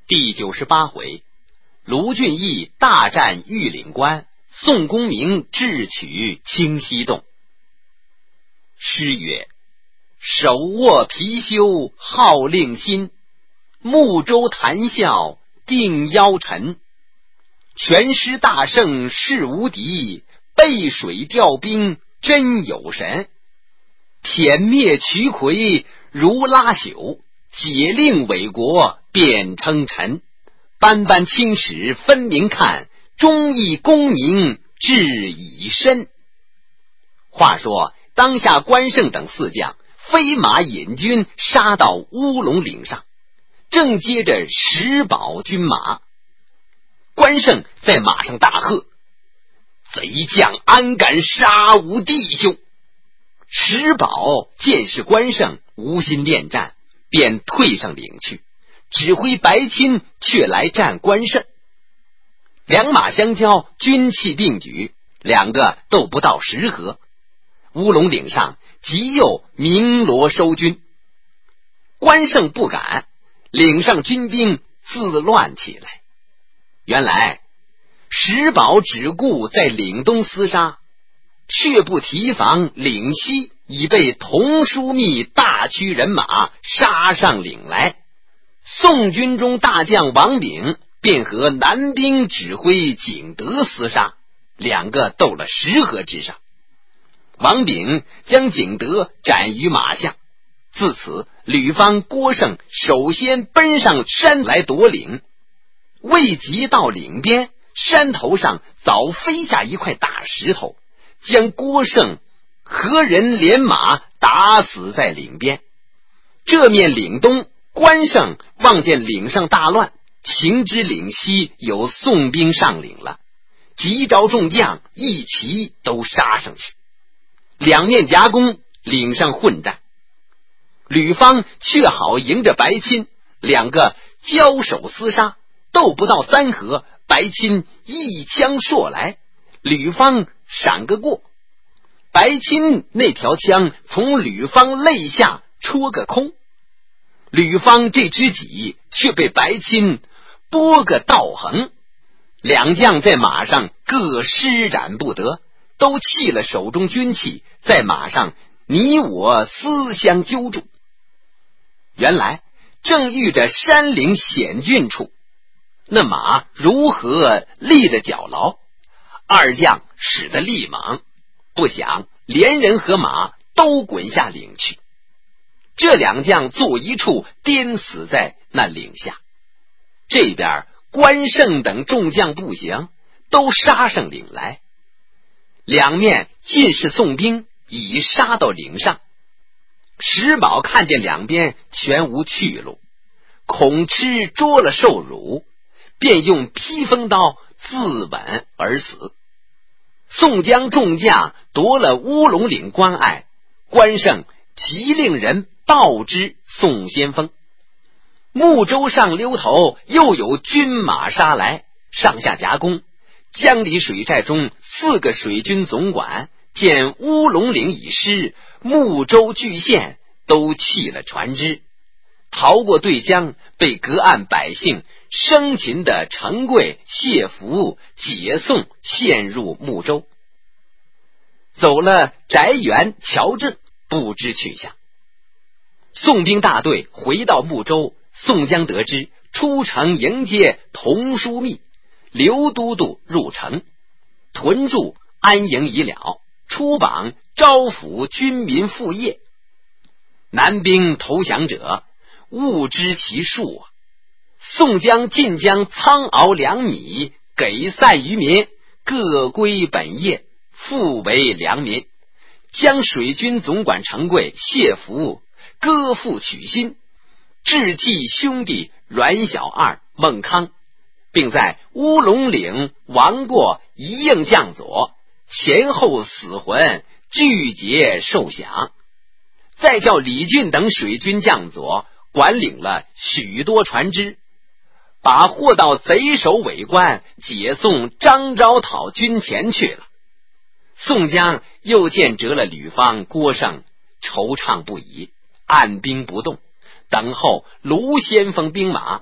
第98回，卢俊义大战玉岭关，宋公明智取清溪洞。诗曰：手握貔貅号令新，木舟谈笑定腰沉。全师大胜势无敌，背水调兵真有神。舔灭瞿魁如拉朽，解令伪国便称臣。斑斑青史分明看，忠义功名志已深。话说当下关胜等四将飞马引军杀到乌龙岭上，正接着石宝军马。关胜在马上大喝：贼将安敢杀吾弟兄！石宝见是关胜无心恋战，便退上岭去，指挥白钦却来战关胜。两马相交，军器并举，两个斗不到10合。乌龙岭上即又鸣锣收军。关胜不敢，岭上军兵自乱起来。原来石宝只顾在岭东厮杀，却不提防岭西已被童枢密大驱人马杀上岭来。宋军中大将王炳便和南兵指挥景德厮杀，两个斗了10合之上。王炳将景德斩于马下。自此吕方、郭盛首先奔上山来夺岭，未及到岭边，山头上早飞下一块大石头，将郭盛和人连马打死在岭边。这面岭东，关胜望见岭上大乱，情知岭西有宋兵上岭了，急召众将一齐都杀上去。两面夹攻，岭上混战。吕方却好迎着白钦，两个交手厮杀，斗不到3合，白钦一枪搠来，吕方闪个过，白钦那条枪从吕方肋下戳个空，吕方这只戟却被白钦拨个倒横。两将在马上各施展不得，都弃了手中军器，在马上你我思相揪住。原来正遇着山岭险峻处，那马如何立得脚牢，二将使得力猛，不想连人和马都滚下岭去。这两将坐一处，颠死在那岭下。这边关胜等众将不行，都杀上岭来。两面尽是宋兵已杀到岭上。石宝看见两边全无去路，恐吃捉了受辱，便用披风刀自刎而死。宋江众将夺了乌龙岭关隘，关胜急令人报之宋先锋。木舟上溜头又有军马杀来，上下夹攻。江里水寨中4个水军总管见乌龙岭已失，木舟俱陷，都弃了船只，逃过对江，被隔岸百姓生擒的程贵、谢福解送，陷入木舟。走了翟元、乔正，不知去向。宋兵大队回到木舟，宋江得知，出城迎接童枢密、刘都督入城，屯驻安营已了，出榜招抚军民副业。南兵投降者勿知其数啊！宋江尽将仓熬粮米给散于民，各归本业，复为良民。将水军总管程贵、谢福割腹取心，致祭兄弟阮小二、孟康，并在乌龙岭亡过一应将佐，前后死魂俱皆受降。再叫李俊等水军将佐管领了许多船只，把货到贼首尾关，解送张昭讨军前去了。宋江又见折了吕方、郭盛，惆怅不已，按兵不动，等候卢先锋兵马。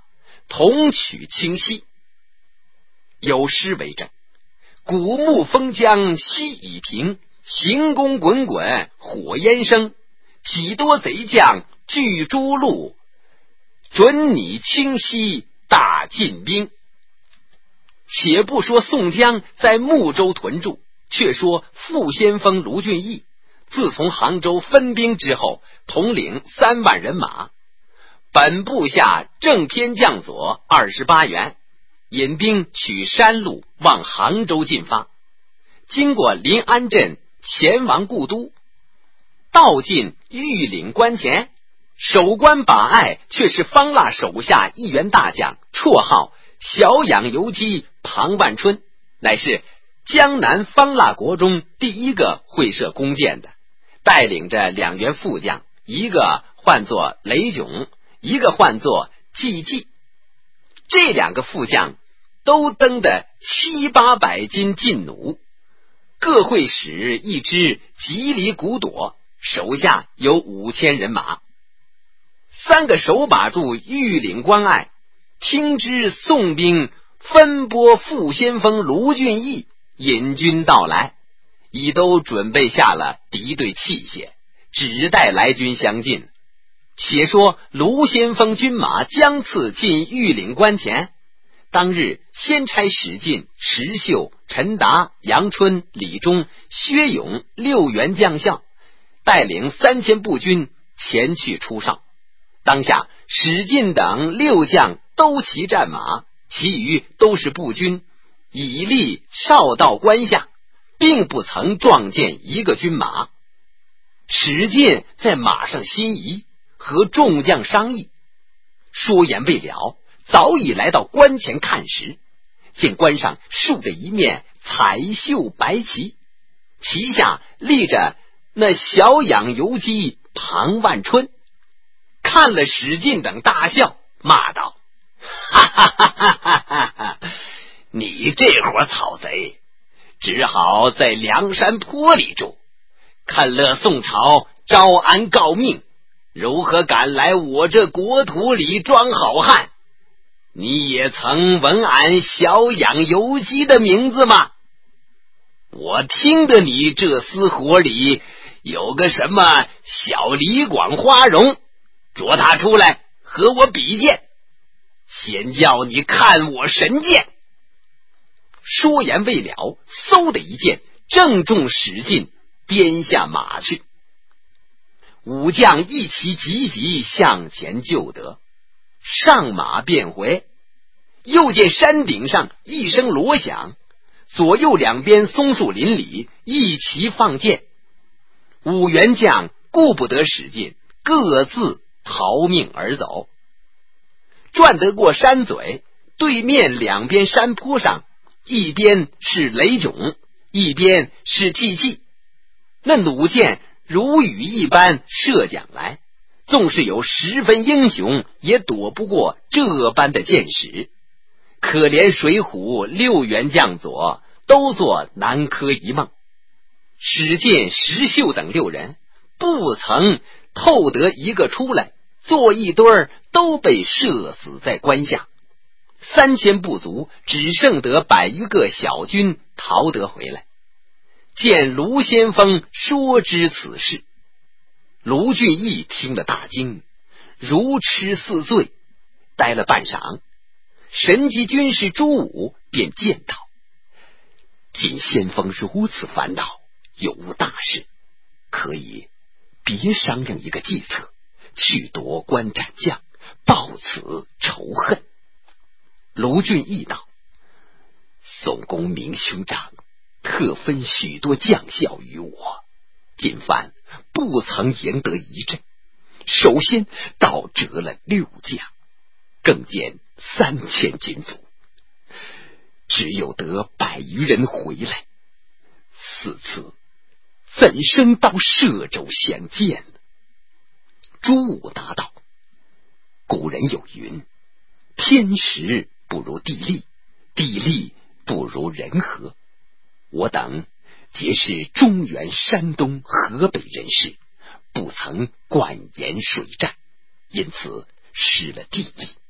同取清溪。有诗为证：古木封疆西已平，行宫滚滚火焰生。几多贼将拒诸路，准拟清溪大进兵。且不说宋江在睦州屯驻，却说副先锋卢俊义自从杭州分兵之后，统领3万人马，本部下正偏将佐28员，引兵取山路往杭州进发。经过临安镇，前往故都，到进玉岭关前，守关把隘却是方腊手下一员大将，绰号小养游击庞万春，乃是江南方腊国中第一个会射弓箭的，带领着2员副将，一个唤作雷炯，一个唤作季季。这2个副将都登得700、800斤劲弩，各会使一支吉离古朵，手下有5000人马。3个手把住玉岭关隘，听知宋兵分拨副先锋卢俊义引军到来，已都准备下了敌对器械，只待来军相进。且说卢先锋军马将次进玉岭关前，当日先差史进、石秀、陈达、杨春、李忠、薛勇6员将校，带领3000步军前去出哨。当下史进等6将都骑战马，其余都是步军，以立哨道关下，并不曾撞见一个军马。史进在马上心仪，和众将商议，说言未了，早已来到关前看时，见关上竖着一面彩绣白旗，旗下立着那小养游击庞万春。看了史进等大笑，骂道：哈哈哈哈哈哈！你这伙草贼，只好在梁山坡里住，看了宋朝招安告命，如何敢来我这国土里装好汉？你也曾闻俺小养游击的名字吗？我听得你这厮火里有个什么小李广花荣，捉他出来和我比剑，先叫你看我神剑。说言未了，嗖的一剑正中史进鞭下马去。武将一齐急急向前救得，上马便回。又见山顶上一声锣响，左右两边松树林里一齐放箭。5员将顾不得史进，各自逃命而走。转得过山嘴，对面2边山坡上，一边是雷炯，一边是季季。那弩箭如雨一般射将来，纵是有10分英雄，也躲不过这般的箭矢。可怜水浒6员将佐都做南柯一梦，史进、石秀等6人不曾透得一个出来，做一堆儿都被射死在关下。3000不足，只剩得100余个小军逃得回来。见卢先锋说知此事，卢俊义听了大惊，如痴似醉，待了半晌。神机军师朱武便见道：今先锋如此烦恼，有无大事，可以别商量一个计策，去夺关斩将，报此仇恨。卢俊义道：宋公明兄长特分许多将校于我，今番不曾赢得一阵，首先倒折了6将，更见3000金卒，只有得100余人回来，此次怎生到歙州相见呢？朱武答道：古人有云，天时不如地利，地利不如人和。我等皆是中原、山东、河北人士，不曾惯言水战，因此失了地利。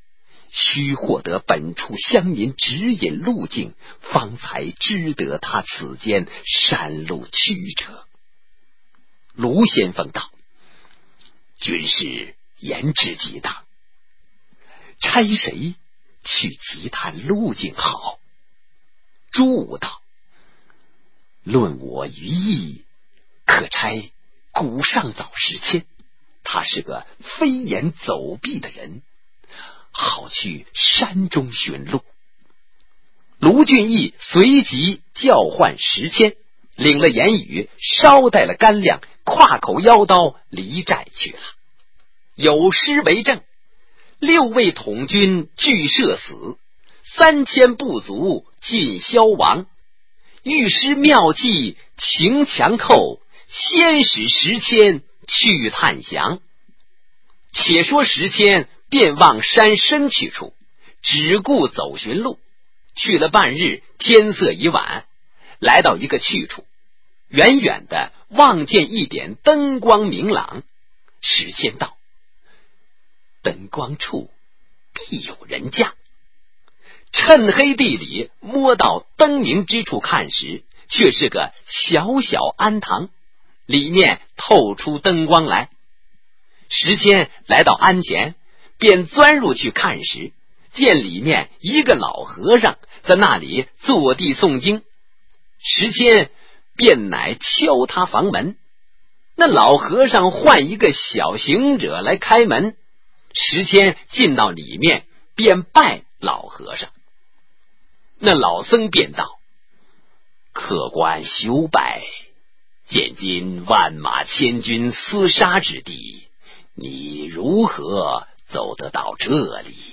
须获得本处乡民指引路径，方才知得他此间山路曲折。卢先锋道：军师言之极当，差谁去急探路径好？朱武道：论我于意，可差古上早1000，他是个飞檐走壁的人，好去山中寻路。卢俊义随即叫唤1000，领了言语，捎带了干粮，跨口腰刀离寨去了。有诗为证：6位统军俱射死，3000部族尽消亡。御师妙计秦强寇，先使1000去探降。且说1000便往山深去处，只顾走寻路。去了半日，天色已晚，来到一个去处，远远的望见一点灯光明朗。1000道：灯光处必有人家。趁黑地里摸到灯明之处看时，却是个小小庵堂，里面透出灯光来。1000来到庵前，便钻入去看时，见里面一个老和尚在那里坐地诵经。1000便乃敲他房门，那老和尚唤一个小行者来开门。1000进到里面，便拜老和尚。那老僧便道：客官休拜，现今万马千军厮杀之地，你如何走得到这里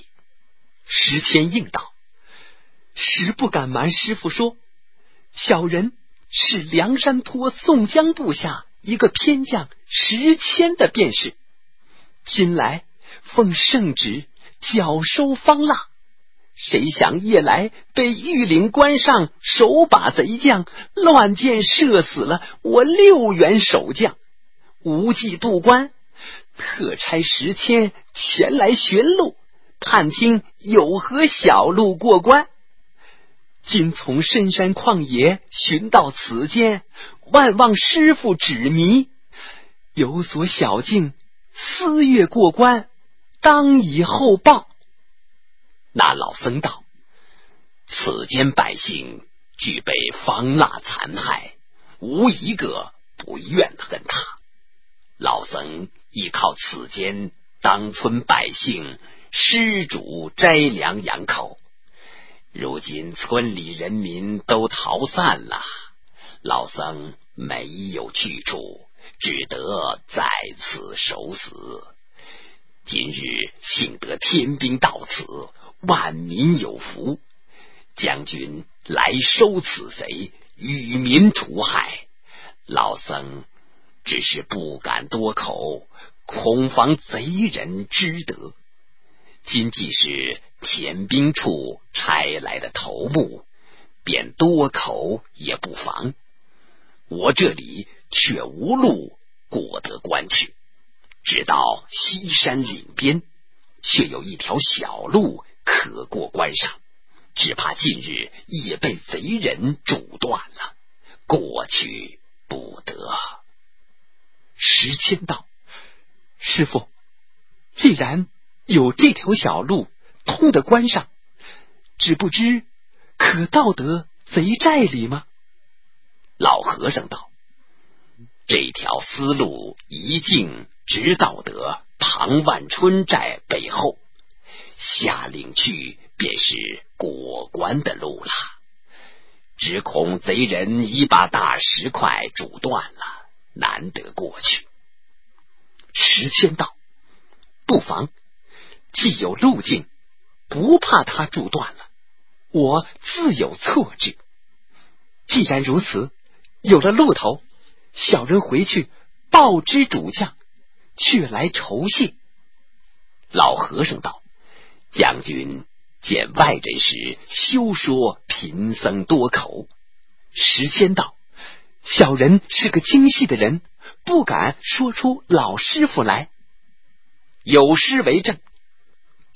？1000应道：实不敢瞒师父说，小人是梁山坡宋江部下一个偏将1000的便是，今来奉圣旨缴收方腊，谁想夜来被御岭关上手把贼将乱箭射死了我6员守将，无计渡关，特差1000前来寻路，探听有何小路过关。今从深山旷野寻到此间，万望师父指迷，有所小径，思月过关，当以后报。那老僧道：此间百姓具备方腊残害，无一个不怨恨他。老僧依靠此间当村百姓施主摘粮养口，如今村里人民都逃散了，老僧没有去处，只得在此守死。今日幸得天兵到此，万民有福，将军来收此贼，与民除害。老僧只是不敢多口，恐防贼人知得。今既是田兵处差来的头目，便多口也不妨。我这里却无路过得关去，直到西山岭边，却有一条小路可过关上，只怕近日也被贼人阻断了，过去不得。1000道：师父，既然有这条小路通得关上，只不知可到得贼寨里吗？老和尚道：这条丝路一径直到得庞万春寨背后，下岭去便是过关的路了，只恐贼人已把大石块阻断了，难得过去。1000道：不妨，既有路径，不怕他阻断了，我自有措置。既然如此，有了路头，小人回去报知主将，却来酬谢。老和尚道：将军见外人时，休说贫僧多口。1000道：小人是个精细的人，不敢说出老师傅来。有诗为证：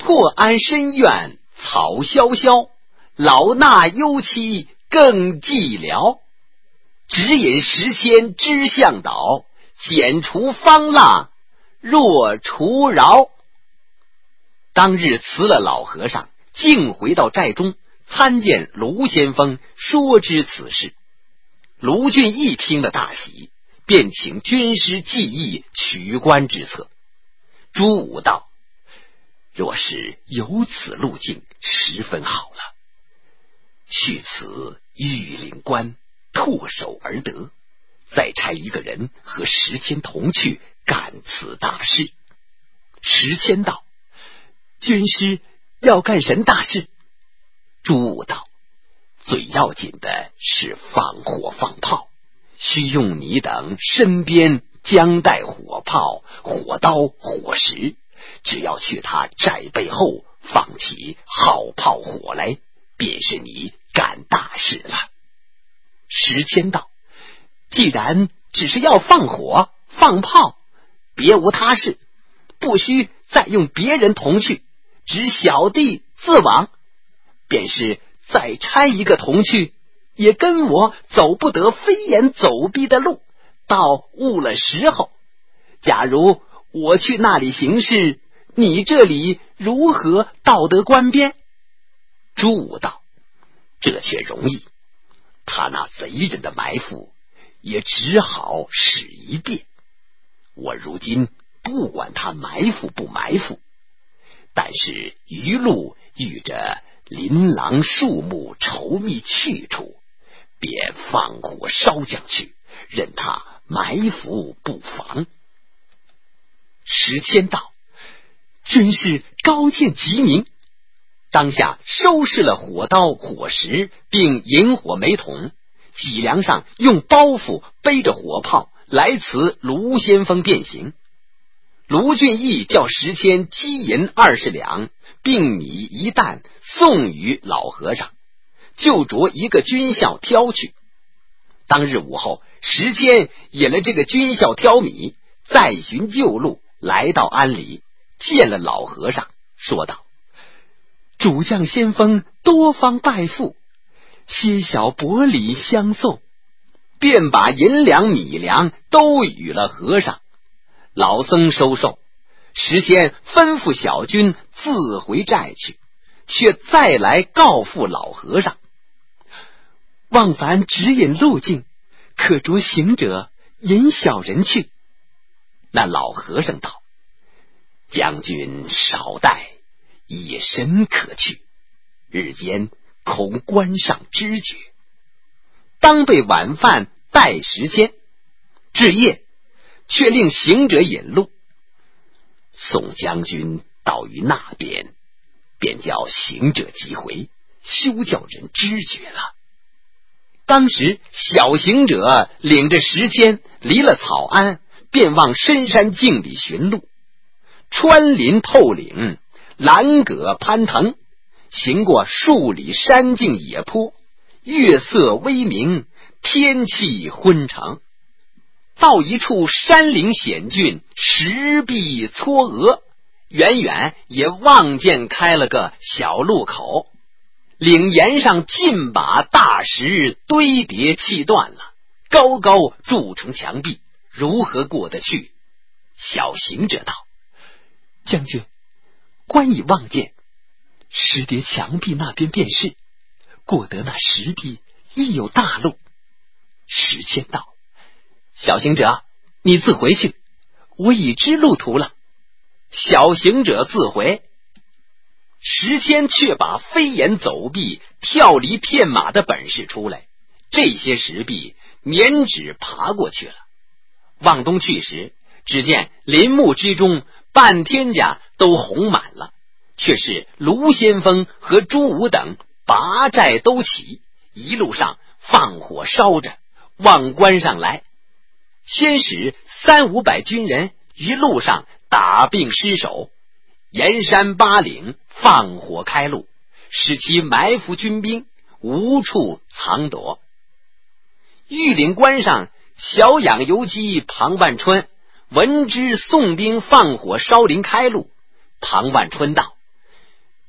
破安深院草萧萧，老衲忧戚更寂寥。只引10千知向导，剪除方腊若除饶。当日辞了老和尚，径回到寨中，参见卢先锋，说知此事。卢俊义听了大喜，便请军师计议取关之策。朱武道：若是有此路径，十分好了。去此玉岭关，唾手而得，再差一个人和石谦同去干此大事。石谦道：军师要干什大事？朱武道：最要紧的是放火放炮，需用你等身边将带火炮、火刀、火石，只要去他寨背后放起好炮火来，便是你干大事了。石谦道：既然只是要放火放炮，别无他事，不需再用别人同去，只小弟自往。便是再差一个同去，也跟我走不得飞檐走壁的路，到误了时候。假如我去那里行事，你这里如何到得关边？朱武道：这却容易，他那贼人的埋伏也只好使一遍。我如今不管他埋伏不埋伏，但是余路遇着琳琅树木稠密去处，便放火烧将去，任他埋伏不防。石谦道：军师高见极明。当下收拾了火刀火石，并引火煤桶，脊梁上用包袱背着火炮来辞卢先锋便行。卢俊义叫石谦积银20两，并米1担送与老和尚，就着一个军校挑去。当日午后，石谦引了这个军校挑米，再寻旧路，来到庵里，见了老和尚，说道：主将先锋多方拜赴，些小薄礼相送，便把银两米粮都与了和尚。老僧收受，石谦吩咐小军自回寨去，却再来告诉老和尚：望凡指引路径，可着行者引小人去。那老和尚道：将军少待，野神可去，日间恐关上知觉。当备晚饭待时间，至夜却令行者引路。宋将军到于那边，便叫行者即回，休叫人知觉了。当时小行者领着石谦离了草庵，便往深山径里寻路。穿林透岭，栏葛攀藤，行过数里山径野坡，月色微明，天气昏沉。到一处山岭险峻，石壁嵯峨，远远也望见开了个小路口，岭沿上尽把大石堆叠砌断了，高高筑成墙壁，如何过得去？小行者道：将军，观已望见，石叠墙壁那边便是，过得那石壁亦有大路。石谦道：小行者，你自回去，我已知路途了。小行者自回。石谦却把飞檐走壁、跳离片马的本事出来，这些石壁免指爬过去了。往东去时，只见林木之中半天家都红满了，却是卢先锋和朱武等拔寨都起，一路上放火烧着，往关上来。先使300-500军人于路上打并尸首，沿山八岭放火开路，使其埋伏军兵，无处藏躲。玉岭关上小养游击庞万春闻知宋兵放火烧林开路，庞万春道：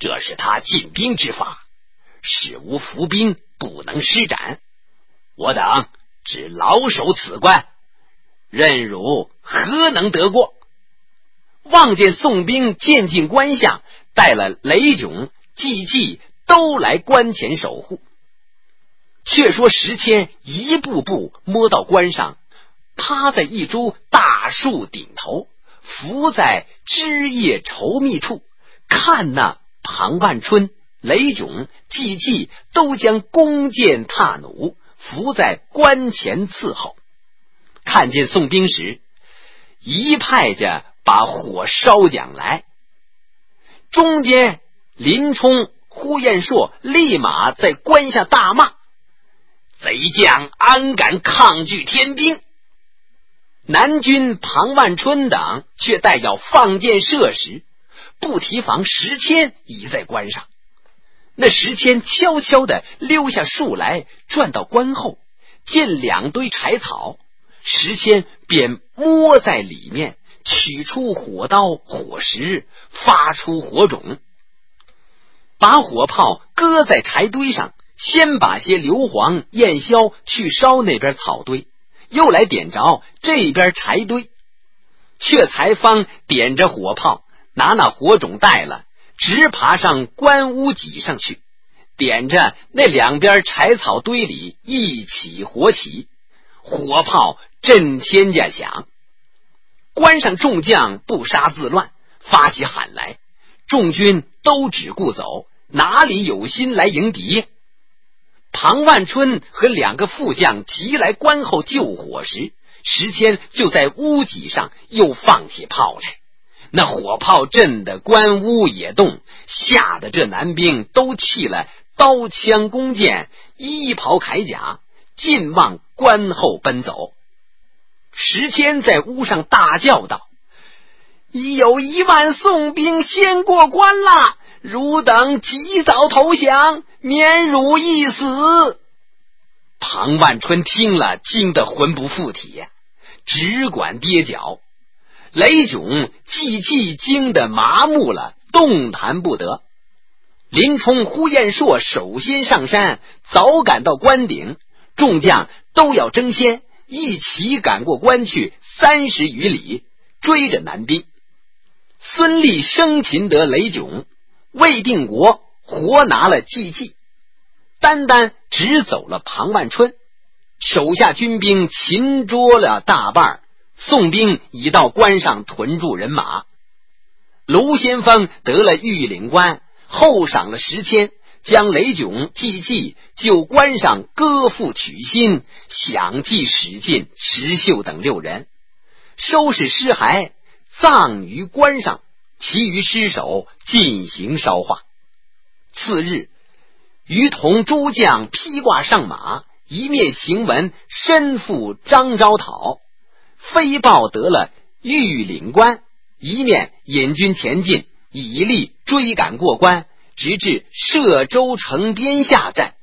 这是他进兵之法，使无伏兵不能施展。我等只老守此关，任汝何能得过？望见宋兵渐进关下，带了雷炯、季季都来关前守护。却说石谦一步步摸到关上，趴在一株大树顶头，伏在枝叶稠密处，看那庞万春、雷炯、季季都将弓箭踏弩伏在关前伺候。看见宋兵时，一派家把火烧将来。中间林冲、呼延灼立马在关下大骂：贼将安敢抗拒天兵！南军庞万春等却待要放箭射时，不提防石谦已在关上。那石谦悄悄地溜下树来，转到关后，见两堆柴草，石谦便摸在里面，取出火刀火石，发出火种，把火炮搁在柴堆上，先把些硫磺、焰硝去烧那边草堆，又来点着这边柴堆，却才方点着火炮，拿那火种带了，直爬上关屋脊上去，点着那两边柴草堆里一起火起，火炮震天价响。关上众将不杀自乱，发起喊来，众军都只顾走，哪里有心来迎敌？庞万春和两个副将急来关后救火时，石谦就在屋脊上又放起炮来，那火炮震得关屋也动，吓得这男兵都弃了刀枪弓箭，衣袍铠甲，尽往关后奔走。石谦在屋上大叫道：已有1万宋兵先过关了，汝等及早投降，免汝一死。庞万春听了，惊得魂不附体，只管跌脚。雷炯、季季惊得麻木了，动弹不得。林冲、呼延灼首先上山，早赶到关顶，众将都要争先，一起赶过关去30余里，追着南兵。孙立生擒得雷炯，魏定国活拿了季季，单单只走了庞万春，手下军兵擒捉了大半，宋兵已到关上屯驻人马。卢先锋得了玉岭关，后赏了10千，将雷炯、季季就关上割腹取心，享祭史进、石秀等6人，收拾尸骸，葬于关上，其余尸首进行烧化。次日，于同诸将披挂上马，一面行文身赴张昭讨，飞报得了玉岭关，一面引军前进，以力追赶过关，直至歙州城边下战。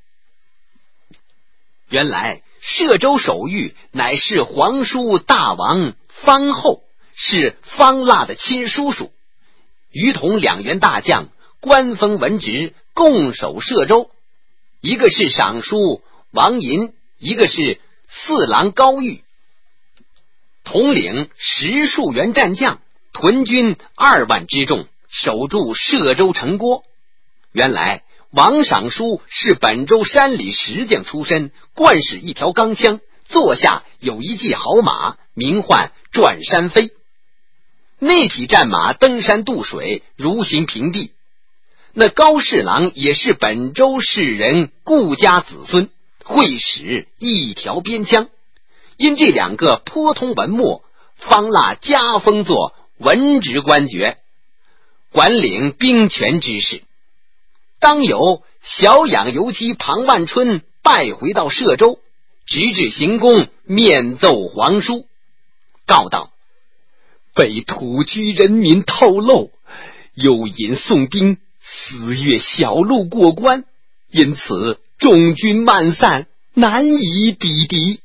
原来歙州守御乃是皇叔大王方后，是方腊的亲叔叔。于同2员大将官封文职，共守歙州，一个是尚书王寅，一个是四郎高玉，统领10数员战将，屯军2万之众，守住歙州城郭。原来王尚书是本州山里石匠出身，惯使一条钢枪，座下有一骑好马，名唤转山飞。那匹战马登山渡水，如行平地。那高侍郎也是本州士人顾家子孙，会使一条边枪。因这2个颇通文墨，方腊加封作文职官爵，管领兵权之事。当有小养游击庞万春败回到歙州，直至行宫，面奏皇书，告道：被土居人民透露，又引宋兵4月小路过关，因此众军漫散，难以抵敌。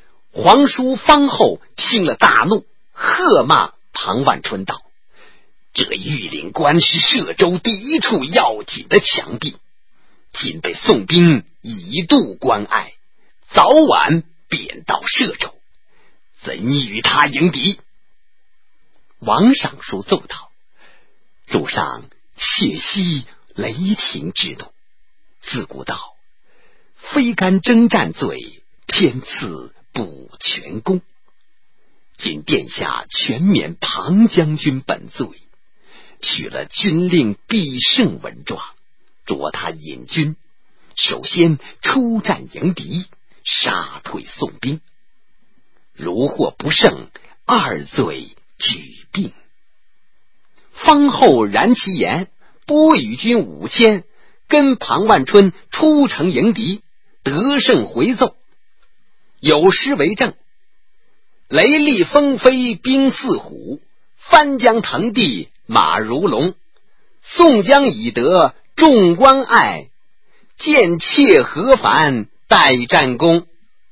皇叔方后听了大怒，喝骂庞万春道： 这玉岭关是歙州第一处要紧的墙壁，今被宋兵以渡关隘，早晚便到歙州，怎与他迎敌？”王尚书奏道：“主上切息雷霆之怒，自古道，非干征战罪，天赐补全功。今殿下全免庞将军本罪，取了军令必胜文状，着他引军，首先出战迎敌，杀退宋兵。如获不胜，二罪举并。方后然其言，拨与军5000，跟庞万春出城迎敌，得胜回奏。有诗为证：雷厉风飞兵似虎，翻江腾地马如龙。宋江已得众关隘，见妾何烦待战功。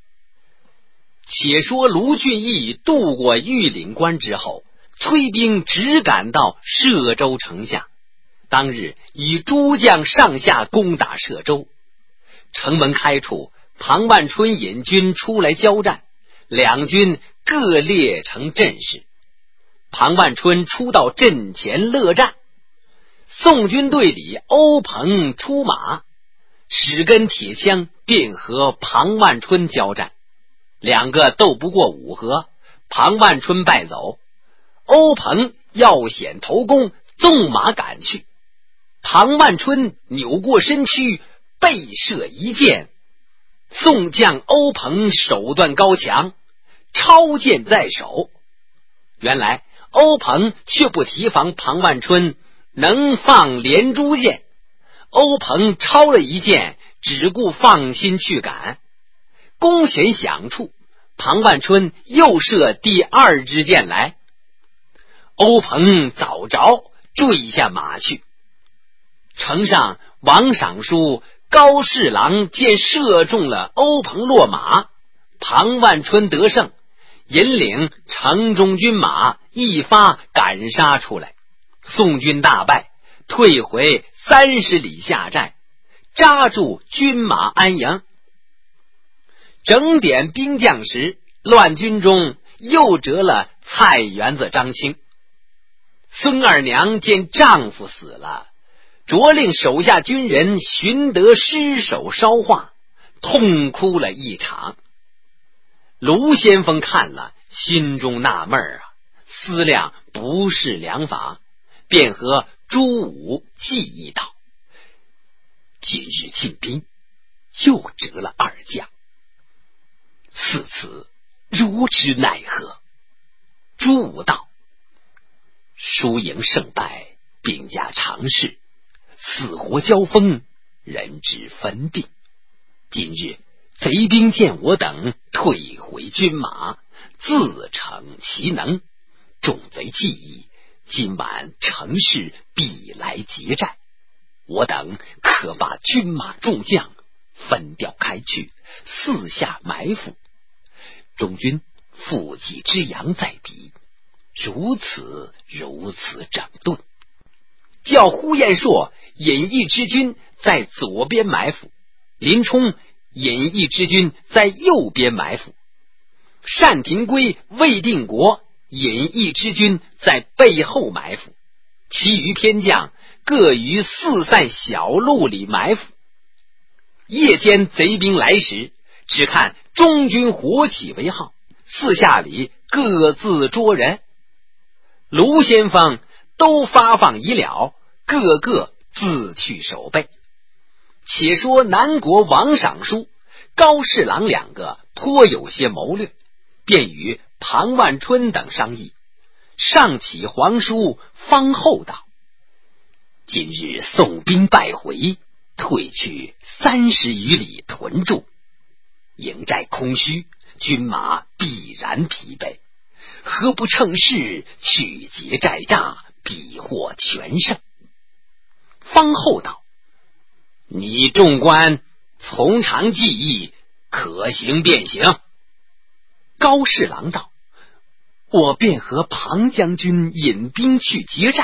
且说卢俊义渡过玉岭关之后，催兵直赶到歙州城下。当日以诸将上下攻打歙州，城门开处，庞万春引军出来交战，两军各列成阵势。庞万春出到阵前勒战，宋军队里欧鹏出马，使根铁枪便和庞万春交战，两个斗不过5合，庞万春败走。欧鹏要险投攻，纵马赶去，庞万春扭过身躯，背射一箭。宋将欧鹏手段高强，超箭在手。原来欧鹏却不提防庞万春能放连珠箭，欧鹏超了一箭，只顾放心去赶。弓弦响处，庞万春又射第2支箭来，欧鹏早着，坠下马去。城上王尚书、高侍郎见射中了欧鹏落马，庞万春得胜，引领城中军马一发赶杀出来，宋军大败，退回30里下寨，扎住军马安营。整点兵将时，乱军中又折了菜园子张青。孙二娘见丈夫死了，着令手下军人寻得尸首烧化，痛哭了一场。卢先锋看了，心中纳闷啊，思量不是良法，便和朱武计议道：今日进兵，又折了2将，此次如之奈何？朱武道：输赢胜败，兵家常事，死活交锋，人之分定。今日贼兵见我等退回军马，自逞其能，众贼计议，今晚乘势必来劫寨，我等可把军马众将分调开去，四下埋伏，中军负己之阳在敌，如此整顿。叫呼延硕引义之军在左边埋伏，林冲引义之军在右边埋伏，单廷圭、魏定国引义之军在背后埋伏，其余偏将各于四散小路里埋伏。夜间贼兵来时，只看中军火起为号，四下里各自捉人。卢先锋都发放已了，个个自去守备。且说南国王尚书、高侍郎两个颇有些谋略，便与庞万春等商议。上启皇书方后道：今日宋兵败回，退去30余里屯驻，营寨空虚，军马必然疲惫，何不乘势去劫寨栅，必获全胜？方后道：你众官从长计议，可行便行。高侍郎道：我便和庞将军引兵去劫寨，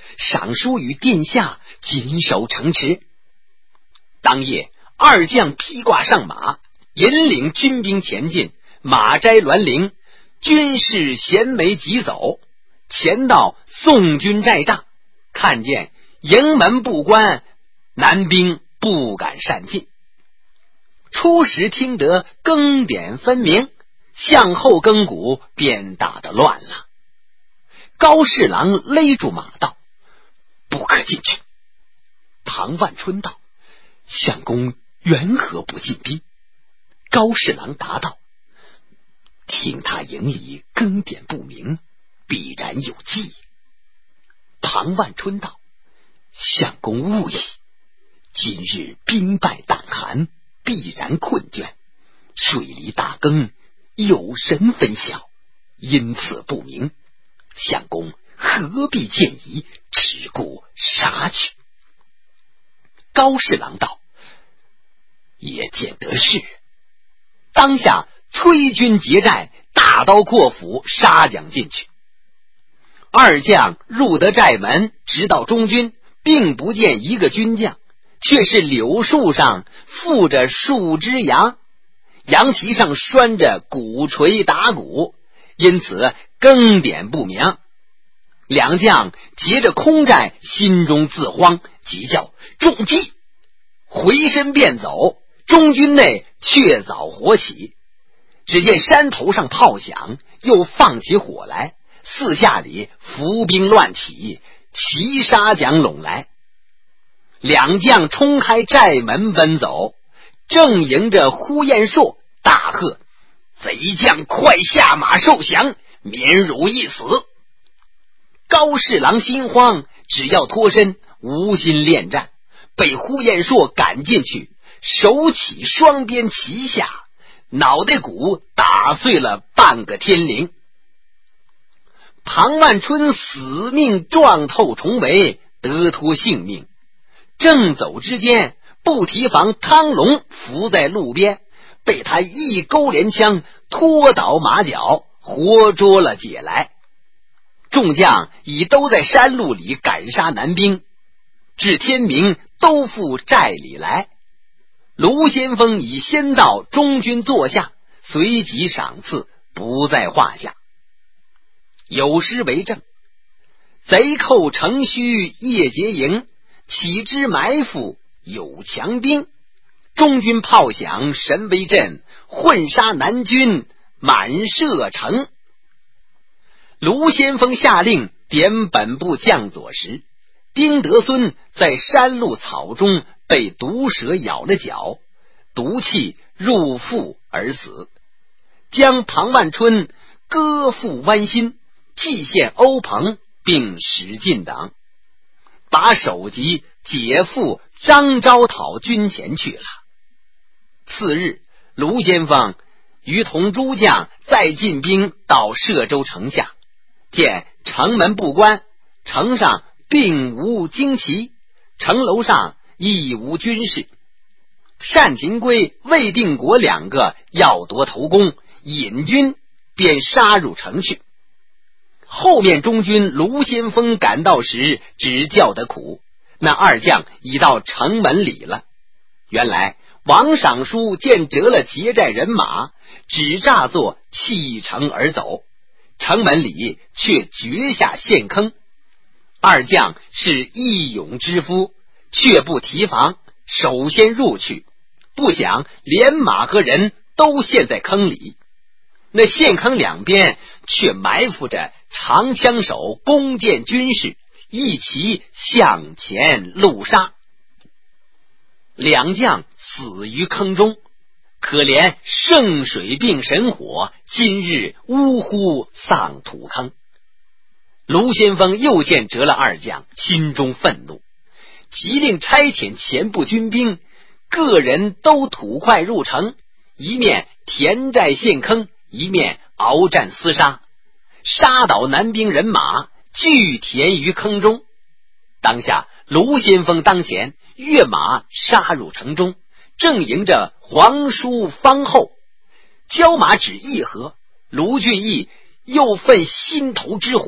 上书与殿下谨守城池。当夜，二将披挂上马，引领军兵前进，马摘栾铃，军士衔枚疾走，前到宋军寨帐，看见营门不关，南兵不敢擅进。初时听得更点分明，向后更鼓便打得乱了。高侍郎勒住马道：不可进去。庞万春道：相公缘何不进兵？高侍郎答道：听他营里更点不明，必然有计。庞万春道：相公误矣，今日兵败胆寒，必然困倦，水里打更，有神分晓，因此不明。相公何必见疑，只顾杀去。高侍郎道：也见得是。当下催军结寨，大刀阔斧杀将进去。二将入得寨门，直到中军，并不见一个军将，却是柳树上附着树枝杨，杨旗上拴着鼓槌打鼓，因此更点不明。两将结着空寨，心中自慌，急叫中计，回身便走。中军内却早火起，只见山头上炮响，又放起火来，四下里伏兵乱起，齐杀将拢来。两将冲开寨门奔走，正迎着呼延灼，大喝：贼将快下马受降，免汝一死。高侍郎心慌，只要脱身，无心恋战，被呼延灼赶进去，手起双鞭齐下，脑袋骨打碎了半个天灵。庞万春死命撞透重围，得脱性命。正走之间，不提防汤龙伏在路边，被他一勾连枪拖倒马脚，活捉了解来。众将已都在山路里赶杀南兵，至天明都赴寨里来。卢先锋已先到中军坐下，随即赏赐，不在话下。有诗为证：贼寇城虚夜结营，岂知埋伏有强兵。中军炮响神威震，混杀南军满射城。卢先锋下令点本部将佐时，丁德孙在山路草中被毒蛇咬了脚，毒气入腹而死，将庞万春割腹剜心，祭献欧鹏并史进等，把首级解赴张昭讨军前去了。次日，卢先锋于同诸将再进兵到歙州城下，见城门不关，城上并无旌旗，城楼上亦无军士。单廷圭、魏定国两个要夺头功，引军便杀入城去。后面中军卢先锋赶到时，只叫得苦，那二将已到城门里了。原来王尚书见折了结寨人马，只诈作弃城而走，城门里却掘下陷坑。二将是义勇之夫，却不提防，首先入去，不想连马和人都陷在坑里。那陷坑两边却埋伏着长枪手、弓箭军士，一齐向前路杀。两将死于坑中，可怜圣水并神火，今日呜呼丧土坑。卢先锋又见折了二将，心中愤怒，急令差遣前部军兵，个人都土块入城，一面填寨陷坑，一面鏖战厮杀，杀倒南兵人马，俱填于坑中。当下卢先锋当前，跃马杀入城中，正迎着皇叔方后，交马只一合，卢俊义又奋心头之火，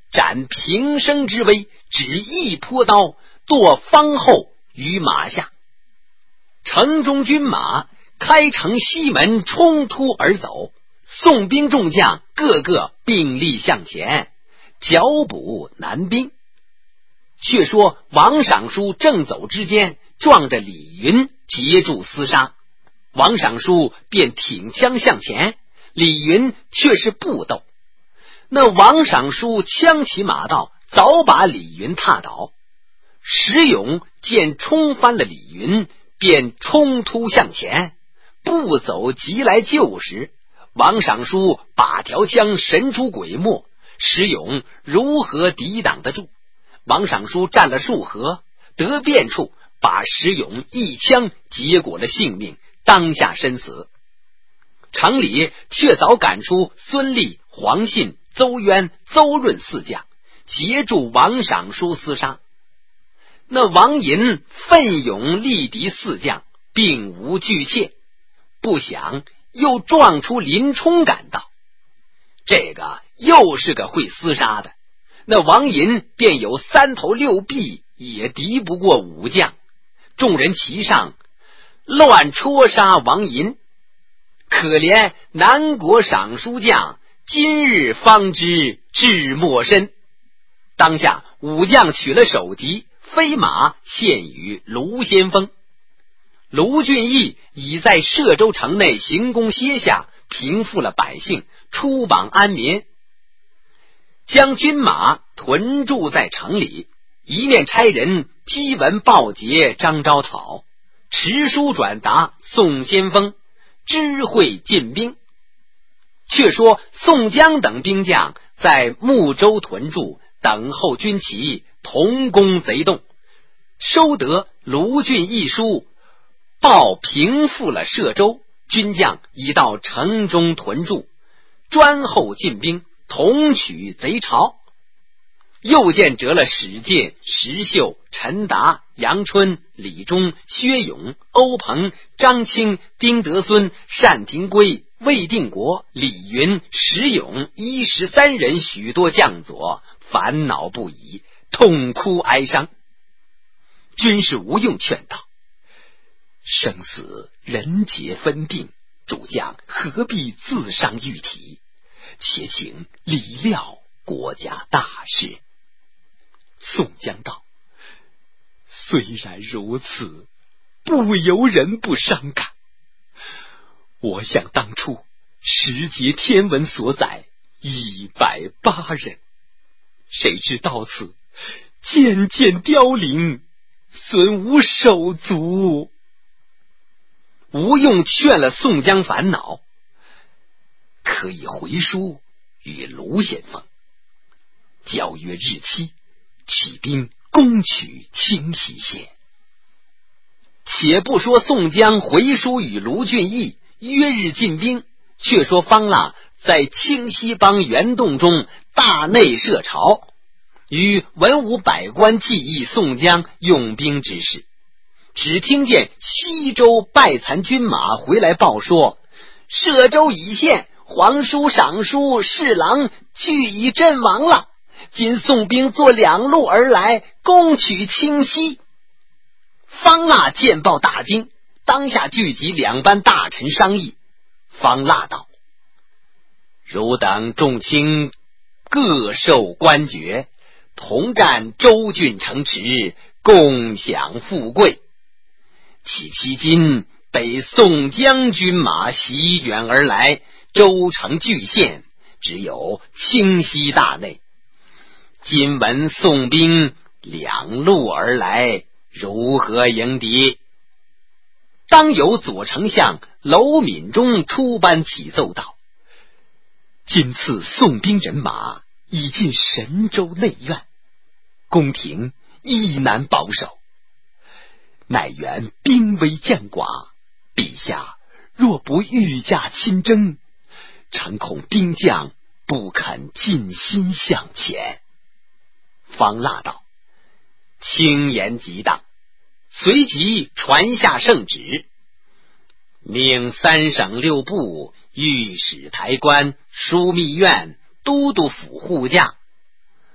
展平生之威，只一泼刀剁方后于马下。城中军马开城西门冲突而走，宋兵众将个个并力向前，剿捕南兵。却说王尚书正走之间，撞着李云截住厮杀，王尚书便挺枪向前，李云却是不斗。那王尚书枪起马到，早把李云踏倒。石勇见冲翻了李云，便冲突向前，不走急来救时，王尚书把条枪神出鬼没，石勇如何抵挡得住？王尚书站了数合，得便处把石勇一枪结果了性命，当下身死。城里却早赶出孙立、黄信、邹渊、邹润四将，截住王尚书厮杀。那王寅奋勇力敌四将，并无惧怯，不想又撞出林冲赶到。这个又是个会厮杀的，那王寅便有3头6臂，也敌不过5将。众人齐上，乱戳杀王寅。可怜南国尚书将，今日方知至末身。当下5将取了首级，飞马献与卢先锋。卢俊义已在歙州城内行宫歇下，平复了百姓，出榜安民，将军马屯驻在城里，一面差人批文报捷张昭讨，持书转达宋先锋，知会进兵。却说宋江等兵将在睦州屯驻，等候军旗，同攻贼洞。收得卢俊义书，报平复了歙州，军将已到城中屯驻，专候进兵，同取贼巢。又见折了史进、石秀、陈达、杨春、李忠、薛勇、欧鹏、张清、丁德孙、单廷圭、魏定国、李云、石勇13人许多将佐，烦恼不已，痛哭哀伤。军士吴用劝道：生死人皆分定，主将何必自伤玉体，且请理料国家大事。宋江道：虽然如此，不由人不伤感。我想当初时节天文所载180人，谁知到此渐渐凋零，损无手足。吴用劝了宋江烦恼，可以回书与卢先锋，交约日期，起兵攻取清溪县。且不说宋江回书与卢俊义约日进兵，却说方腊在清溪帮袁洞中大内设巢，与文武百官记忆宋江用兵之事。只听见西州败残军马回来报说，歙州以县皇叔、尚书、侍郎俱已阵亡了，今宋兵坐2路而来，攻取清溪。方腊见报大惊，当下聚集2班大臣商议。方腊道：汝等众卿各受官爵，同占州郡城池，共享富贵。其期今被宋江军马席卷而来，州城巨县，只有清溪大内。今闻宋兵2路而来，如何迎敌？当有左丞相娄敏中出班启奏道：今次宋兵人马已进神州内院，宫廷亦难保守，乃原兵微将寡，陛下若不御驾亲征，诚恐兵将不肯尽心向前。方腊道：轻言极当。随即传下圣旨，命3省6部、御史台官、枢密院、都督府护驾，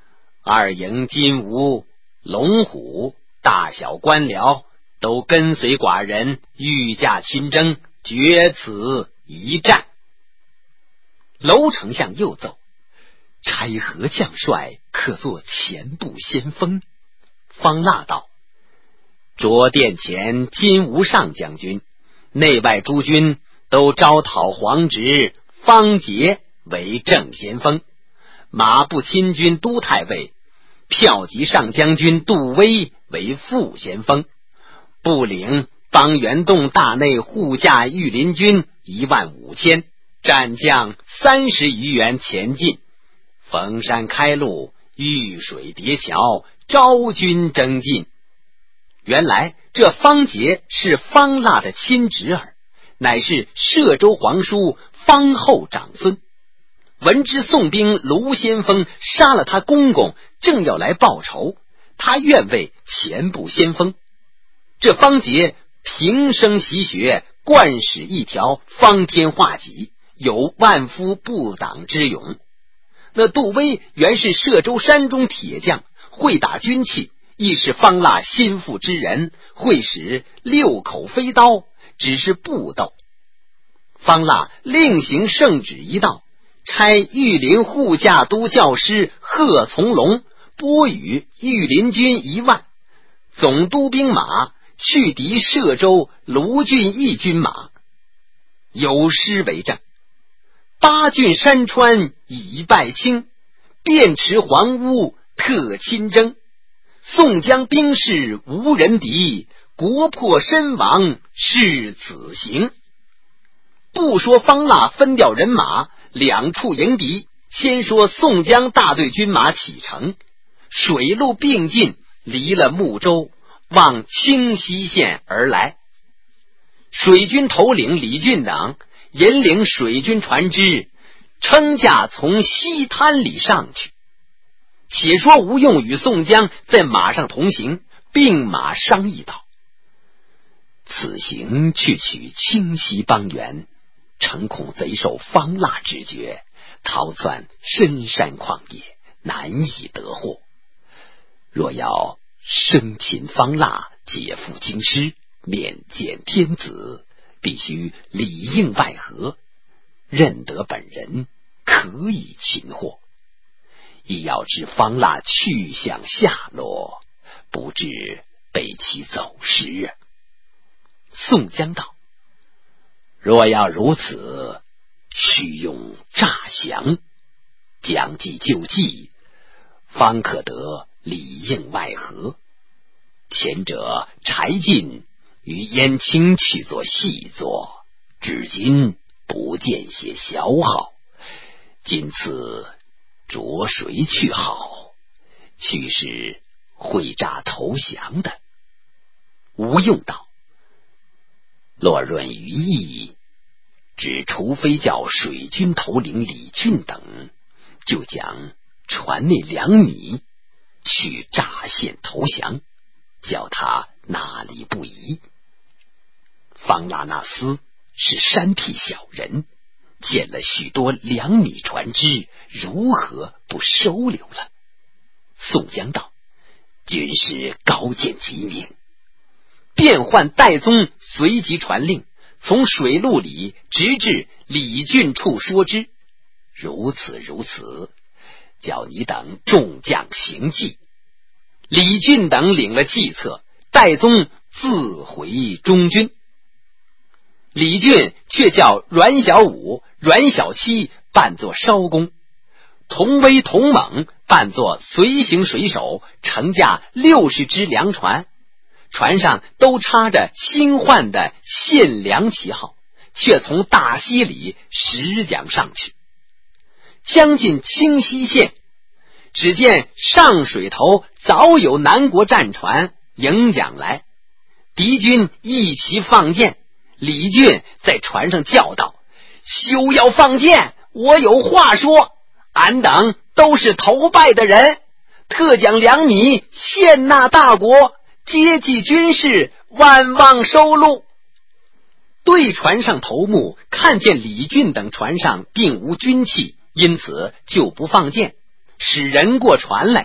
二营金吾、龙虎大小官僚都跟随寡人御驾亲征，决此一战。娄丞相又奏：差何将帅可作前部先锋？方腊道：卓殿前金吾上将军、内外诸军都招讨皇侄方杰为正先锋，马步亲军都太尉、骠骑上将军杜威为副先锋，部领方圆洞大内护驾御林军15000，战将30余员前进，逢山开路，遇水叠桥，招军征进。原来这方杰是方腊的亲侄儿，乃是歙州皇叔方后长孙。闻知宋兵卢先锋杀了他公公，正要来报仇，他愿为前部先锋。这方杰平生习学，惯使一条方天画戟，有万夫不挡之勇。那杜威原是歙州山中铁匠，会打军器，亦是方腊心腹之人，会使6口飞刀，只是步斗。方腊另行圣旨一道，差御林护驾都教师贺从龙拨予御林军1万，总督兵马去敌歙州卢俊义军马。有诗为证：八郡山川已败清，便池黄屋特亲征。宋江兵势无人敌，国破身亡是此行。不说方腊分调人马两处迎敌，先说宋江大队军马启程，水陆并进，离了睦州，往清溪县而来。水军头领李俊等引领水军船只，撑架从西滩里上去。且说吴用与宋江在马上同行，并马商议道：此行去取清溪邦原，诚恐贼受方腊之决，逃窜深山旷野，难以得获。若要生擒方腊，解赴京师，面见天子，必须里应外合，认得本人，可以擒获。亦要知方腊去向下落，不知被其走失。宋江道：若要如此，须用诈降，将计就计，方可得里应外合。前者柴进于燕青去做细作，至今不见些小好，今次着谁去好？须是会诈投降的。吴用道：若论于义，只除非叫水军头领李俊等，就将船内2米去诈陷投降，叫他哪里不疑。方腊那厮是山僻小人，见了许多2米船只，如何不收留了？宋江道：军师高见其名。便唤戴宗随即传令，从水路里直至李俊处说之。如此，叫你等众将行计。李俊等领了计策，戴宗自回中军。李俊却叫阮小五、阮小七扮作艄公，童威、童猛扮作随行水手，乘驾60只粮船，船上都插着新换的献粮旗号，却从大溪里驶桨上去。将近清溪县，只见上水头早有南国战船迎桨来，敌军一齐放箭。李俊在船上叫道：休要放箭，我有话说，俺等都是投拜的人，特将2米献纳大国，接济军事，万望收录。对船上头目看见李俊等船上并无军器，因此就不放箭，使人过船来，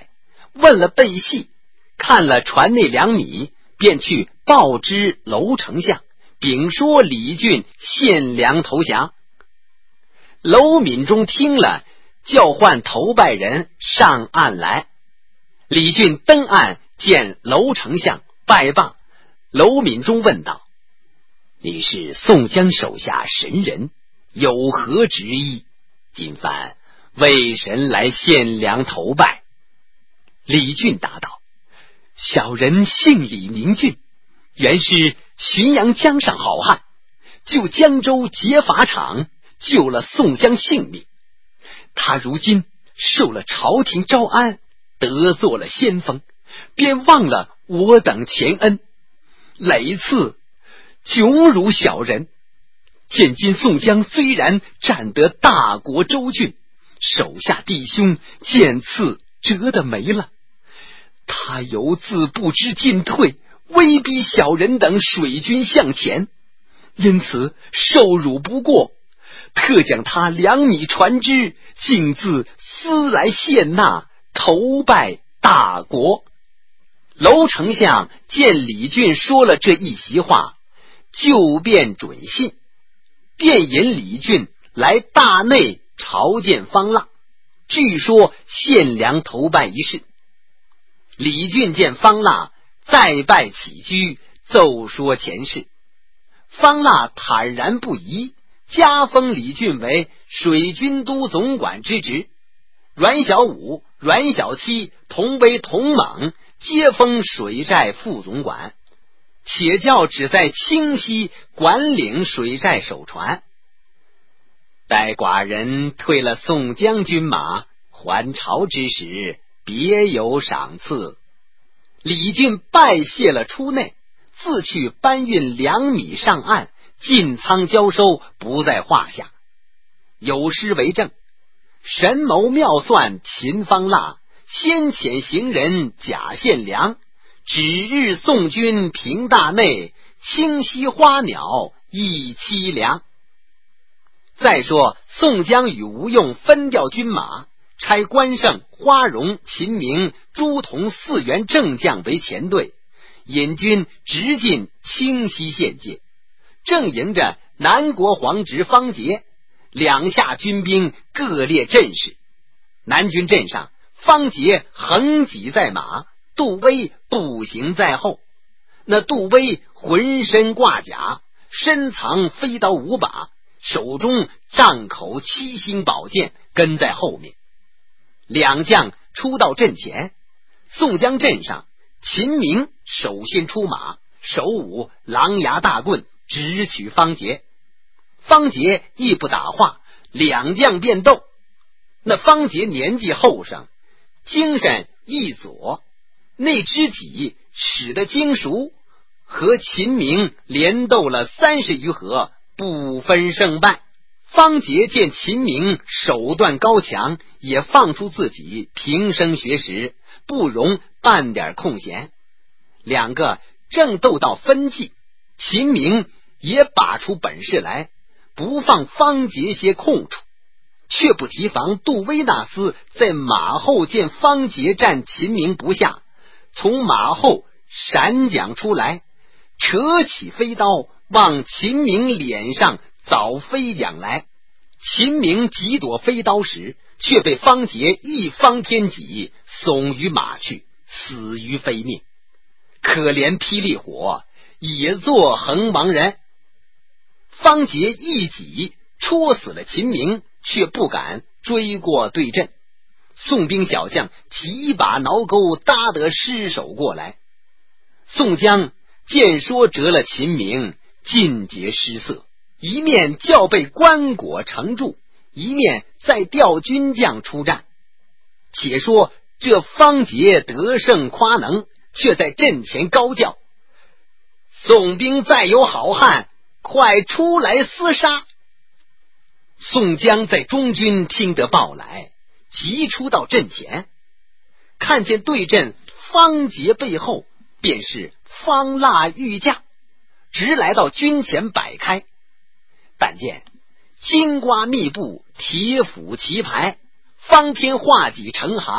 问了背细，看了船内2米，便去报知娄丞相，禀说李俊献粮投降。娄敏中听了，叫唤投拜人上岸来。李俊登岸见娄丞相，拜罢。娄敏中问道：你是宋江手下神人，有何旨意？今番为神来献粮投拜？李俊答道：小人姓李名俊，原是浔阳江上好汉，救江州劫法场，救了宋江性命。他如今受了朝廷招安，得做了先锋，便忘了我等前恩，累次窘辱小人。现今宋江虽然占得大国州郡，手下弟兄见次折得没了，他犹自不知进退，威逼小人等水军向前，因此受辱不过，特将他2米船只，径自私来献纳，投拜大国。娄丞相见李俊说了这一席话，就便准信，便引李俊来大内朝见方腊，据说献粮投拜一事。李俊见方腊，再拜起居，奏说前事。方腊坦然不疑，加封李俊为水军都总管之职，阮小五、阮小七同为同猛，皆封水寨副总管，且叫只在清溪管领水寨守船。待寡人退了宋江军马，还朝之时，别有赏赐。李俊拜谢了出内，自去搬运2米上岸，进仓交收，不在话下。有诗为证：神谋妙算秦方腊，先遣行人假献粮，指日宋军平大内，清溪花鸟一凄凉。再说宋江与吴用分调军马，差关胜、花荣、秦明、朱仝4员正将为前队，引军直进清溪县界，正迎着南国皇侄方杰，两下军兵各列阵势。南军阵上，方杰横戟在马，杜威步行在后。那杜威浑身挂甲，身藏飞刀5把，手中杖口7星宝剑，跟在后面。两将出到阵前，宋江阵上，秦明首先出马，手舞狼牙大棍，直取方杰。方杰亦不打话，两将便斗。那方杰年纪后生，精神亦左，那知己使得精熟，和秦明连斗了30余合，不分胜败。方杰见秦明手段高强，也放出自己平生学识，不容半点空闲。两个正斗到分际，秦明也把出本事来，不放方杰些空处，却不提防杜威那厮在马后见方杰战秦明不下，从马后闪将出来，扯起飞刀往秦明脸上早飞将来。秦明急躲飞刀时，却被方杰一方天戟耸于马去，死于非命。可怜霹雳火，也作横亡人。方杰一戟戳死了秦明，却不敢追过对阵。宋兵小将几把挠钩搭得失手过来。宋江见说折了秦明，尽皆失色，一面叫备棺椁盛住，一面再调军将出战。且说这方杰得胜夸能，却在阵前高叫：宋兵再有好汉，快出来厮杀！宋江在中军听得报来，急出到阵前，看见对阵方杰背后便是方腊御驾，直来到军前摆开。但见金瓜密布，铁斧齐排，方天画戟成行，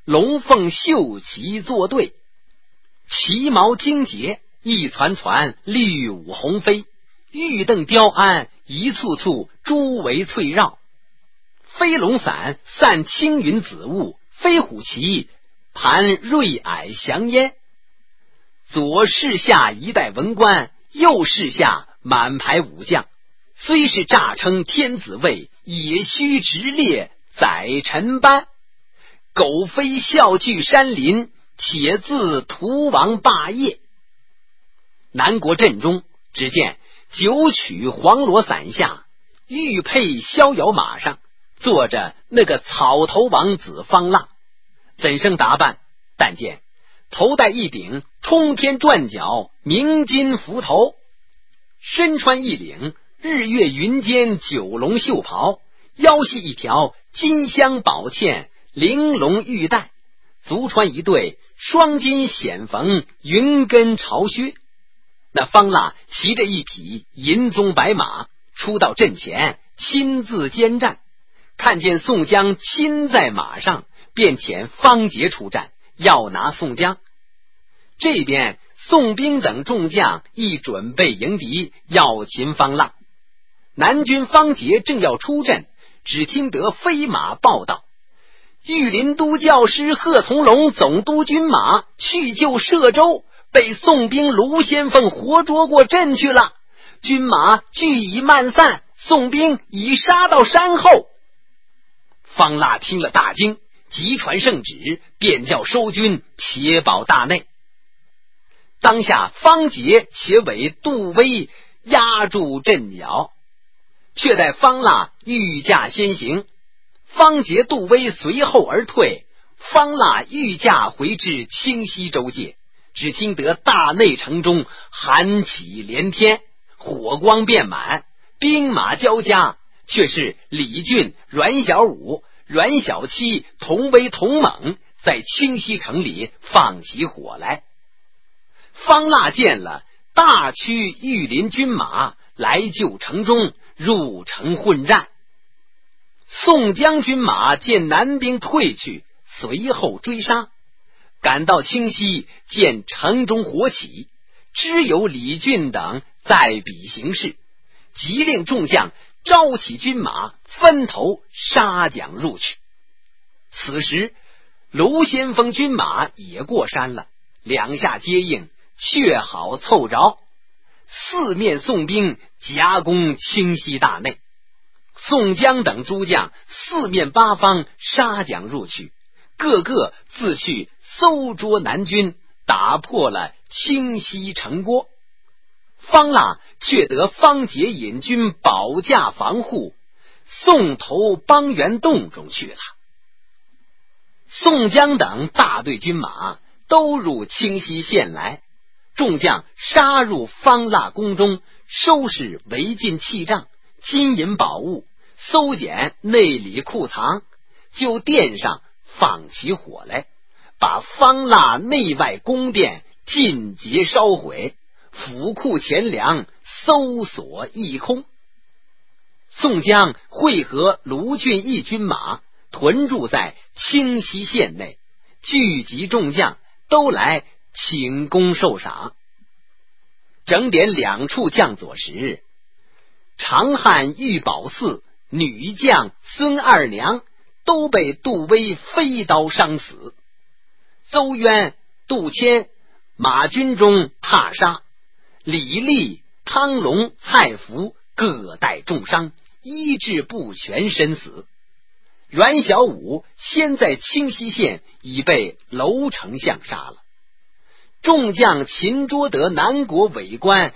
龙凤绣旗作对，旗毛精洁，一攒攒绿舞红飞，玉镫雕鞍，一簇簇珠围翠绕。飞龙伞散青云紫雾，飞虎旗盘瑞霭祥烟。左视下一代文官，右视下满排武将，虽是诈称天子位，也须直列宰臣班。狗飞啸聚山林，且自屠王霸业。南国阵中，只见九曲黄罗伞下，玉佩逍遥马上，坐着那个草头王子方腊。怎生打扮？但见头戴一顶冲天转角明金幞头，身穿一领日月云间九龙袖袍，腰系一条金镶宝嵌玲珑玉带，足穿一对双金显缝云根朝靴。那方腊骑着一匹银鬃白马，出到阵前，亲自监战。看见宋江亲在马上，便遣方杰出战，要拿宋江。这边宋兵等众将亦准备迎敌，要擒方腊。南军方杰正要出阵，只听得飞马报道：御林都教师贺从龙总督军马去救歙州，被宋兵卢先锋活捉过阵去了，军马俱已漫散，宋兵已杀到山后。方腊听了大惊，急传圣旨，便叫收军，且保大内。当下方杰且委杜威压住阵脚，却待方腊御驾先行。方杰、杜威随后而退，方腊御驾回至清溪州界。只听得大内城中寒气连天，火光遍满，兵马交加，却是李俊、阮小五、阮小七同威同猛，在清溪城里放起火来。方腊见了，大驱御林军马来救城中，入城混战。宋江军马见南兵退去，随后追杀。赶到清溪，见城中火起，只有李俊等在彼行事，急令众将招起军马，分头杀将入去。此时卢先锋军马也过山了，两下接应，却好凑着。四面宋兵夹攻清溪大内，宋江等诸将四面八方杀将入去，个个自去搜捉南军，打破了清溪城郭。方腊却得方杰引军保驾防护，送投邦元洞中去了。宋江等大队军马都入清溪县来，众将杀入方腊宫中，收拾违禁器仗、金银宝物，搜检内里库藏，就殿上放起火来，把方腊内外宫殿尽皆烧毁，府库钱粮搜索一空。宋江会合卢俊义军马，屯驻在清溪县内，聚集众将，都来请功受赏。整点两处将佐时，长汉玉宝寺女将孙二娘都被杜威飞刀伤死，邹渊、杜迁、马军中踏杀，李立、汤龙、蔡福各带重伤，医治不全身死。阮小五先在清溪县已被娄丞相杀了。众将擒捉得南国伪官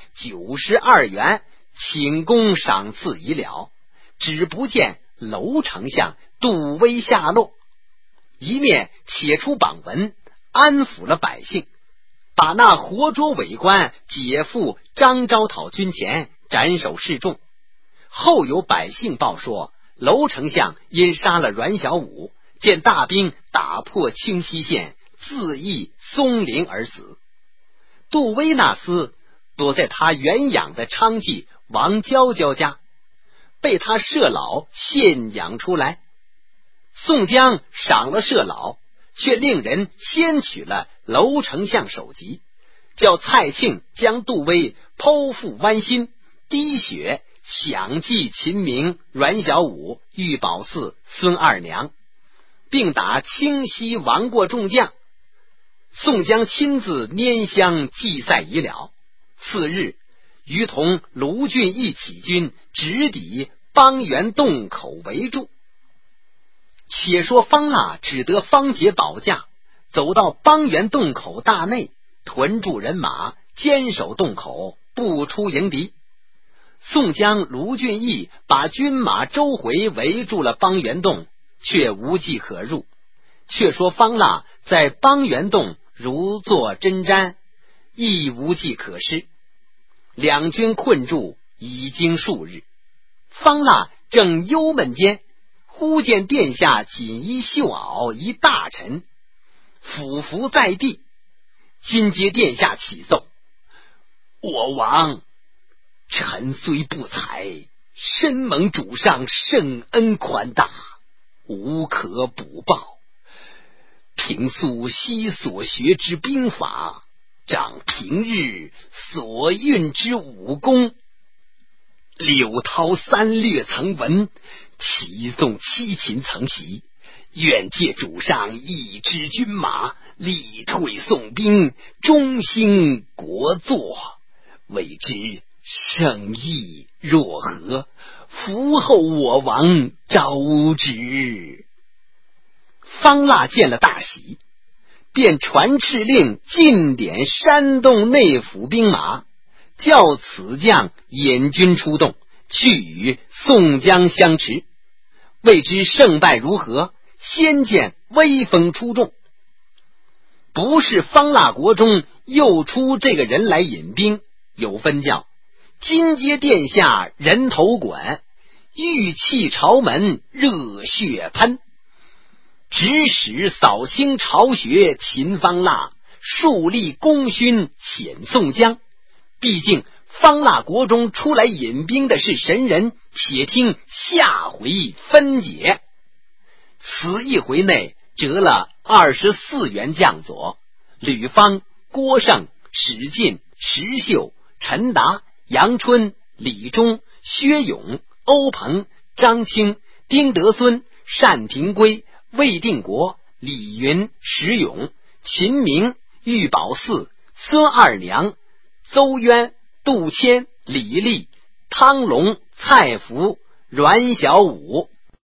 92员，请功赏赐已了，只不见娄丞相、杜威下落。一面写出榜文，安抚了百姓，把那活捉伪官解赴张昭讨军前，斩首示众。后有百姓报说，娄丞相因杀了阮小五，见大兵打破清溪县，自缢松林而死。杜威那厮躲在他原养的娼妓王娇娇家，被他舍老现养出来。宋江赏了舍老， 却令人先取了楼丞相首级，叫蔡庆将杜威剖腹剜心，滴血享祭秦明、阮小五、玉宝寺、孙二娘，并打清溪亡过众将。宋江亲自拈香祭赛已了，次日于同卢俊义起军，直抵邦源洞口围住。且说方腊只得方杰保驾，走到邦源洞口大内，屯驻人马，坚守洞口，不出迎敌。宋江、卢俊义把军马周回围住了邦源洞，却无计可入。却说方腊在邦源洞如坐针毡，亦无计可施。两军困住已经数日，方腊正忧闷间，忽见殿下锦衣绣袄一大臣俯伏在地，今接殿下启奏：我王臣虽不才，深蒙主上圣恩宽大，无可补报。平素昔所学之兵法，长平日所运之武功，柳涛三略曾闻，齐纵七擒曾习，愿借主上一支军马，力退宋兵，中兴国祚，未知圣意若何？伏候我王招之。方腊见了大喜，便传敕令进点山洞内府兵马，叫此将引军出动，去与宋江相持。未知胜败如何，先见威风出众。不是方腊国中又出这个人来引兵，有分教：金阶殿下人头滚，玉气朝门热血喷。指使扫清巢穴秦方腊，树立功勋显宋江。毕竟方腊国中出来引兵的是神人，且听下回分解。此一回内折了24员将佐：吕方、郭盛、史进、石秀、陈达、杨春、李忠、薛勇、欧鹏、张清、丁德孙、单廷圭、魏定国、李云、石勇、秦明、玉宝寺、孙二娘、邹渊、杜迁、李立、汤龙、蔡福、阮小五、